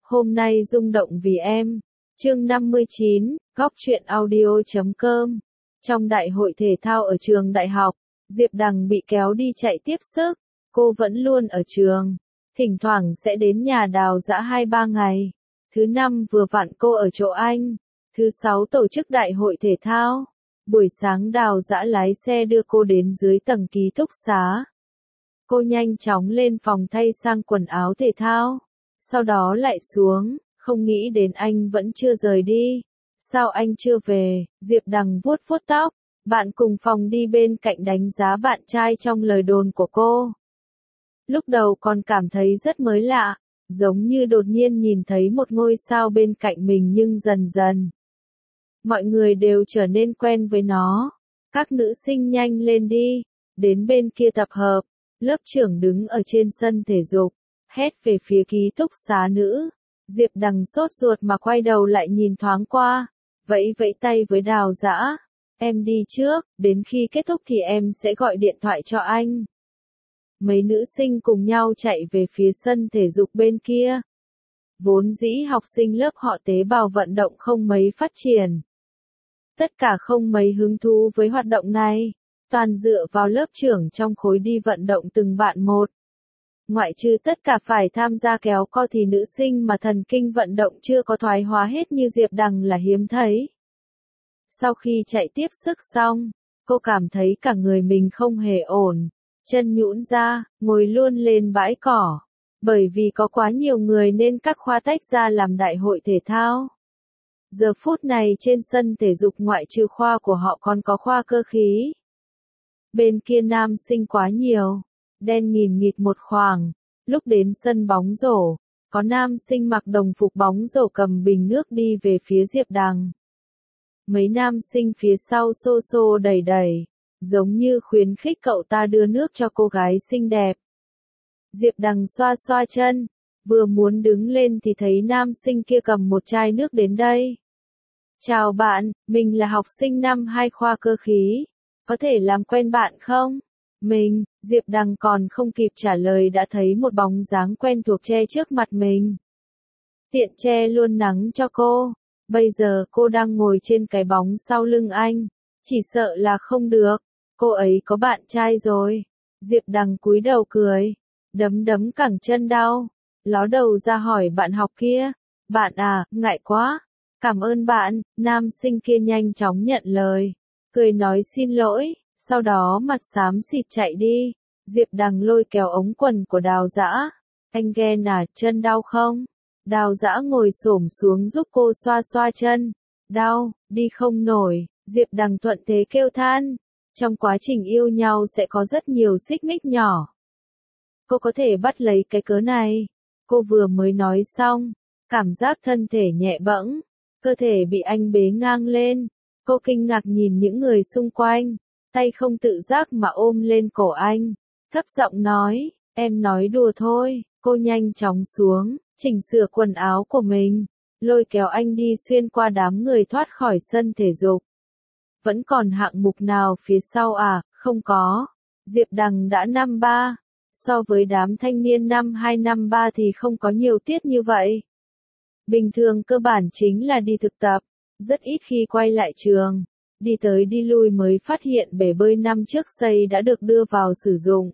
Hôm nay rung động vì em. Chương 59, Góc truyện audio.com. Trong đại hội thể thao ở trường đại học, Diệp Đằng bị kéo đi chạy tiếp sức. Cô vẫn luôn ở trường, thỉnh thoảng sẽ đến nhà Đào Dã 2-3 ngày. Thứ năm vừa vặn cô ở chỗ anh. Thứ sáu tổ chức đại hội thể thao. Buổi sáng Đào Dã lái xe đưa cô đến dưới tầng ký túc xá. Cô nhanh chóng lên phòng thay sang quần áo thể thao. Sau đó lại xuống, không nghĩ đến anh vẫn chưa rời đi. Sao anh chưa về? Diệp Đằng vuốt vuốt tóc. Bạn cùng phòng đi bên cạnh đánh giá bạn trai trong lời đồn của cô. Lúc đầu còn cảm thấy rất mới lạ, giống như đột nhiên nhìn thấy một ngôi sao bên cạnh mình, nhưng dần dần mọi người đều trở nên quen với nó. Các nữ sinh nhanh lên đi, đến bên kia tập hợp. Lớp trưởng đứng ở trên sân thể dục, hét về phía ký túc xá nữ. Diệp Đằng sốt ruột mà quay đầu lại nhìn thoáng qua, vẫy vẫy tay với Đào Dã. Em đi trước, đến khi kết thúc thì em sẽ gọi điện thoại cho anh. Mấy nữ sinh cùng nhau chạy về phía sân thể dục bên kia. Vốn dĩ học sinh lớp họ tế bào vận động không mấy phát triển. Tất cả không mấy hứng thú với hoạt động này, toàn dựa vào lớp trưởng trong khối đi vận động từng bạn một. Ngoại trừ tất cả phải tham gia kéo co thì nữ sinh mà thần kinh vận động chưa có thoái hóa hết như Diệp Đằng là hiếm thấy. Sau khi chạy tiếp sức xong, cô cảm thấy cả người mình không hề ổn, chân nhũn ra, ngồi luôn lên bãi cỏ. Bởi vì có quá nhiều người nên các khoa tách ra làm đại hội thể thao. Giờ phút này trên sân thể dục ngoại trừ khoa của họ còn có khoa cơ khí. Bên kia nam sinh quá nhiều, đen nghìn nghịt một khoảng. Lúc đến sân bóng rổ, có nam sinh mặc đồng phục bóng rổ cầm bình nước đi về phía Diệp Đằng. Mấy nam sinh phía sau xô xô đẩy đẩy, giống như khuyến khích cậu ta đưa nước cho cô gái xinh đẹp. Diệp Đằng xoa xoa chân, vừa muốn đứng lên thì thấy nam sinh kia cầm một chai nước đến đây. Chào bạn, mình là học sinh năm 2 khoa cơ khí, có thể làm quen bạn không? Mình, Diệp Đằng còn không kịp trả lời đã thấy một bóng dáng quen thuộc che trước mặt mình. Tiện che luôn nắng cho cô, bây giờ cô đang ngồi trên cái bóng sau lưng anh, chỉ sợ là không được, cô ấy có bạn trai rồi. Diệp Đằng cúi đầu cười, đấm đấm cẳng chân đau, ló đầu ra hỏi bạn học kia, bạn à, ngại quá, cảm ơn bạn. Nam sinh kia nhanh chóng nhận lời, cười nói xin lỗi, sau đó mặt xám xịt chạy đi. Diệp Đằng lôi kéo ống quần của Đào Dã, anh ghen à, chân đau không? Đào Dã ngồi xổm xuống giúp cô xoa xoa chân, đau, đi không nổi. Diệp Đằng thuận thế kêu than, trong quá trình yêu nhau sẽ có rất nhiều xích mích nhỏ. Cô có thể bắt lấy cái cớ này. Cô vừa mới nói xong, cảm giác thân thể nhẹ bẫng, cơ thể bị anh bế ngang lên. Cô kinh ngạc nhìn những người xung quanh, tay không tự giác mà ôm lên cổ anh, thấp giọng nói, em nói đùa thôi. Cô nhanh chóng xuống, chỉnh sửa quần áo của mình, lôi kéo anh đi xuyên qua đám người thoát khỏi sân thể dục. Vẫn còn hạng mục nào phía sau à? Không có. Diệp Đằng đã năm 3. So với đám thanh niên năm 2 năm 3 thì không có nhiều tiết như vậy. Bình thường cơ bản chính là đi thực tập, rất ít khi quay lại trường. Đi tới đi lui mới phát hiện bể bơi năm trước xây đã được đưa vào sử dụng.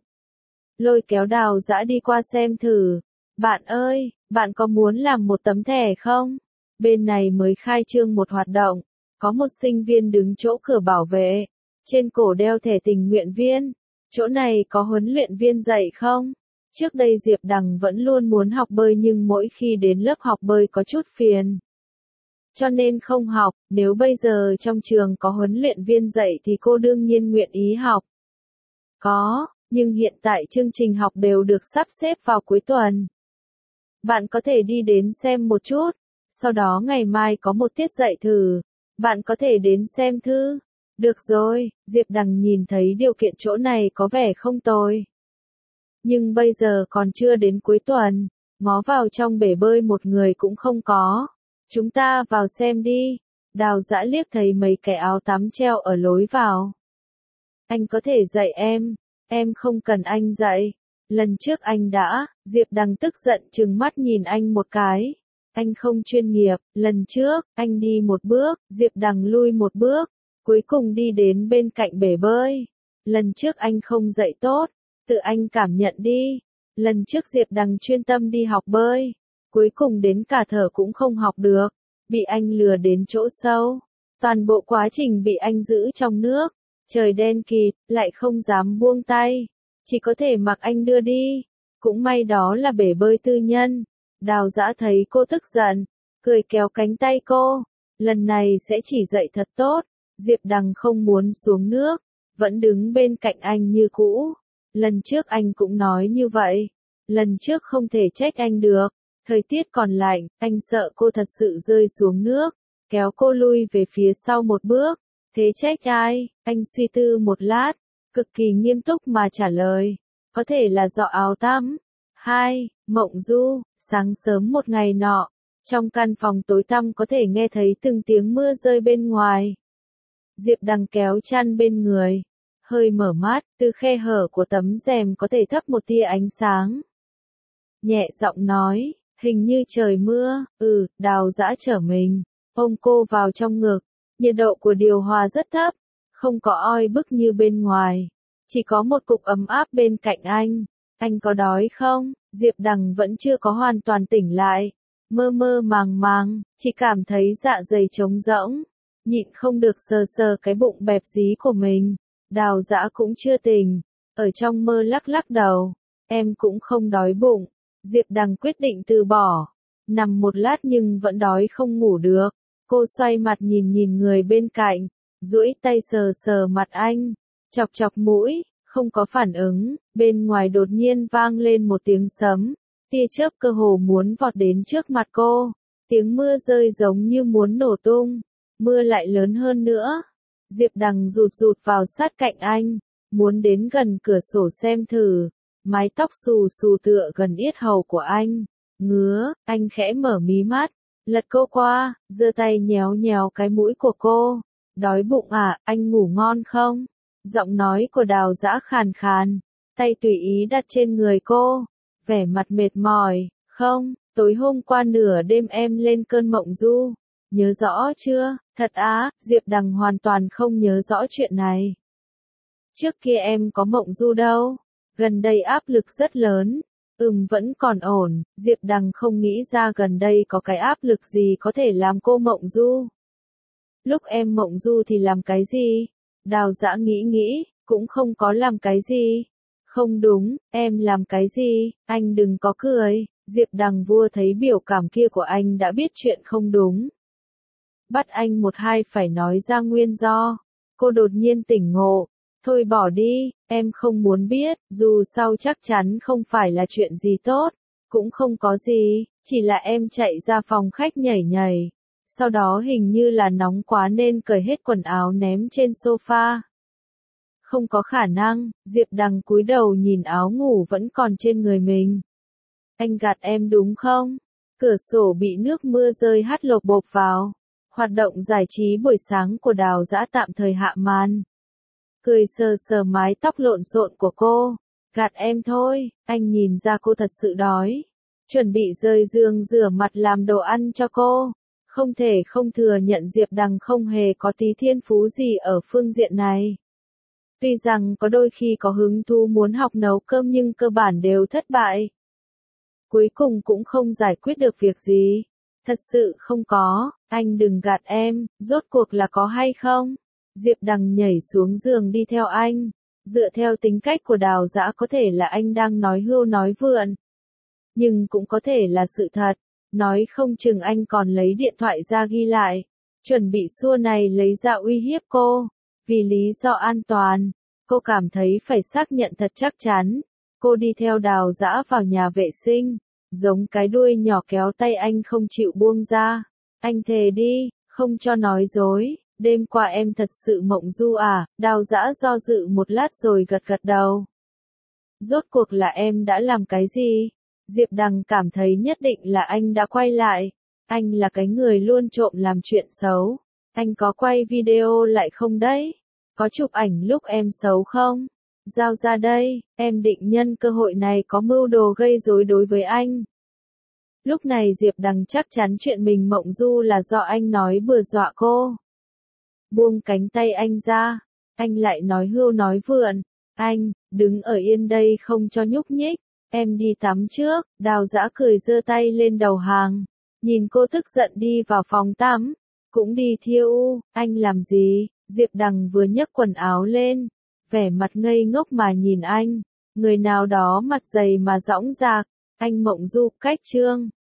Lôi kéo Đào Dã đi qua xem thử. Bạn ơi, bạn có muốn làm một tấm thẻ không? Bên này mới khai trương một hoạt động. Có một sinh viên đứng chỗ cửa bảo vệ, trên cổ đeo thẻ tình nguyện viên. Chỗ này có huấn luyện viên dạy không? Trước đây Diệp Đằng vẫn luôn muốn học bơi nhưng mỗi khi đến lớp học bơi có chút phiền, cho nên không học. Nếu bây giờ trong trường có huấn luyện viên dạy thì cô đương nhiên nguyện ý học. Có, nhưng hiện tại chương trình học đều được sắp xếp vào cuối tuần. Bạn có thể đi đến xem một chút, sau đó ngày mai có một tiết dạy thử. Bạn có thể đến xem thử. Được rồi, Diệp Đằng nhìn thấy điều kiện chỗ này có vẻ không tồi. Nhưng bây giờ còn chưa đến cuối tuần, ngó vào trong bể bơi một người cũng không có. Chúng ta vào xem đi. Đào Dã liếc thấy mấy cái áo tắm treo ở lối vào. Anh có thể dạy em không cần anh dạy. Lần trước anh đã. Diệp Đằng tức giận trừng mắt nhìn anh một cái. Anh không chuyên nghiệp, lần trước, anh đi một bước, Diệp Đằng lui một bước, cuối cùng đi đến bên cạnh bể bơi. Lần trước anh không dạy tốt, tự anh cảm nhận đi. Lần trước Diệp Đằng chuyên tâm đi học bơi, cuối cùng đến cả thở cũng không học được, bị anh lừa đến chỗ sâu. Toàn bộ quá trình bị anh giữ trong nước, trời đen kịt, lại không dám buông tay, chỉ có thể mặc anh đưa đi. Cũng may đó là bể bơi tư nhân. Đào Dã thấy cô tức giận, cười kéo cánh tay cô. Lần này sẽ chỉ dạy thật tốt. Diệp Đằng không muốn xuống nước, vẫn đứng bên cạnh anh như cũ. Lần trước anh cũng nói như vậy. Lần trước không thể trách anh được. Thời tiết còn lạnh, anh sợ cô thật sự rơi xuống nước, kéo cô lui về phía sau một bước. Thế trách ai? Anh suy tư một lát, cực kỳ nghiêm túc mà trả lời. Có thể là do áo tắm. 2. Mộng Du. Sáng sớm một ngày nọ, trong căn phòng tối tăm có thể nghe thấy từng tiếng mưa rơi bên ngoài. Diệp Đằng kéo chăn bên người, hơi mở mắt, từ khe hở của tấm rèm có thể thấp một tia ánh sáng. Nhẹ giọng nói, hình như trời mưa. Đào Dã trở mình, ôm cô vào trong ngực. Nhiệt độ của điều hòa rất thấp, không có oi bức như bên ngoài, chỉ có một cục ấm áp bên cạnh anh. Anh có đói không? Diệp Đằng vẫn chưa có hoàn toàn tỉnh lại, mơ mơ màng màng, chỉ cảm thấy dạ dày trống rỗng, nhịn không được sờ sờ cái bụng bẹp dí của mình. Đào Dã cũng chưa tỉnh, ở trong mơ lắc lắc đầu, em cũng không đói bụng. Diệp Đằng quyết định từ bỏ, nằm một lát nhưng vẫn đói không ngủ được. Cô xoay mặt nhìn nhìn người bên cạnh, duỗi tay sờ sờ mặt anh, chọc chọc mũi, không có phản ứng. Bên ngoài đột nhiên vang lên một tiếng sấm, tia chớp cơ hồ muốn vọt đến trước mặt cô. Tiếng mưa rơi giống như muốn nổ tung, mưa lại lớn hơn nữa. Diệp Đằng rụt rụt vào sát cạnh anh, muốn đến gần cửa sổ xem thử. Mái tóc xù xù tựa gần yết hầu của anh, ngứa. Anh khẽ mở mí mắt, lật cô qua, giơ tay nhéo nhéo cái mũi của cô. Đói bụng à, anh ngủ ngon không? Giọng nói của Đào Dã khàn khàn, tay tùy ý đặt trên người cô, vẻ mặt mệt mỏi. Không, tối hôm qua nửa đêm em lên cơn mộng du, nhớ rõ chưa? Thật á? Diệp Đằng hoàn toàn không nhớ rõ chuyện này. Trước kia em có mộng du đâu, gần đây áp lực rất lớn. Vẫn còn ổn. Diệp Đằng không nghĩ ra gần đây có cái áp lực gì có thể làm cô mộng du. Lúc em mộng du thì làm cái gì? Đào Dã nghĩ, cũng không có làm cái gì. Không đúng, em làm cái gì? Anh đừng có cười. Diệp Đằng vua thấy biểu cảm kia của anh đã biết chuyện không đúng. Bắt anh một hai phải nói ra nguyên do. Cô đột nhiên tỉnh ngộ. Thôi bỏ đi, em không muốn biết, dù sau chắc chắn không phải là chuyện gì tốt, cũng không có gì, chỉ là em chạy ra phòng khách nhảy nhảy. Sau đó hình như là nóng quá nên cởi hết quần áo ném trên sofa. Không có khả năng. Diệp Đằng cúi đầu nhìn áo ngủ vẫn còn trên người mình. Anh gạt em đúng không? Cửa sổ bị nước mưa rơi hắt lộp bộp vào. Hoạt động giải trí buổi sáng của Đào Dã tạm thời hạ màn. Cười sờ sờ mái tóc lộn xộn của cô. Gạt em thôi, anh nhìn ra cô thật sự đói. Chuẩn bị rời giường rửa mặt làm đồ ăn cho cô. Không thể không thừa nhận Diệp Đằng không hề có tí thiên phú gì ở phương diện này. Tuy rằng có đôi khi có hứng thú muốn học nấu cơm nhưng cơ bản đều thất bại. Cuối cùng cũng không giải quyết được việc gì. Thật sự không có, anh đừng gạt em, rốt cuộc là có hay không? Diệp Đằng nhảy xuống giường đi theo anh. Dựa theo tính cách của Đào Dã có thể là anh đang nói hưu nói vượn. Nhưng cũng có thể là sự thật. Nói không chừng anh còn lấy điện thoại ra ghi lại. Chuẩn bị xua này lấy ra uy hiếp cô. Vì lý do an toàn, cô cảm thấy phải xác nhận thật chắc chắn. Cô đi theo Đào Dã vào nhà vệ sinh. Giống cái đuôi nhỏ kéo tay anh không chịu buông ra. Anh thề đi, không cho nói dối. Đêm qua em thật sự mộng du à? Đào Dã do dự một lát rồi gật gật đầu. Rốt cuộc là em đã làm cái gì? Diệp Đằng cảm thấy nhất định là anh đã quay lại. Anh là cái người luôn trộm làm chuyện xấu. Anh có quay video lại không đấy? Có chụp ảnh lúc em xấu không? Giao ra đây, em định nhân cơ hội này có mưu đồ gây rối đối với anh. Lúc này Diệp Đằng chắc chắn chuyện mình mộng du là do anh nói bừa dọa cô. Buông cánh tay anh ra, anh lại nói hưu nói vượn. Anh, đứng ở yên đây không cho nhúc nhích, em đi tắm trước. Đào Dã cười giơ tay lên đầu hàng, nhìn cô tức giận đi vào phòng tắm. Cũng đi thiêu, anh làm gì? Diệp Đằng vừa nhấc quần áo lên, vẻ mặt ngây ngốc mà nhìn anh. Người nào đó mặt dày mà dõng dạc, anh mộng du cách Trương.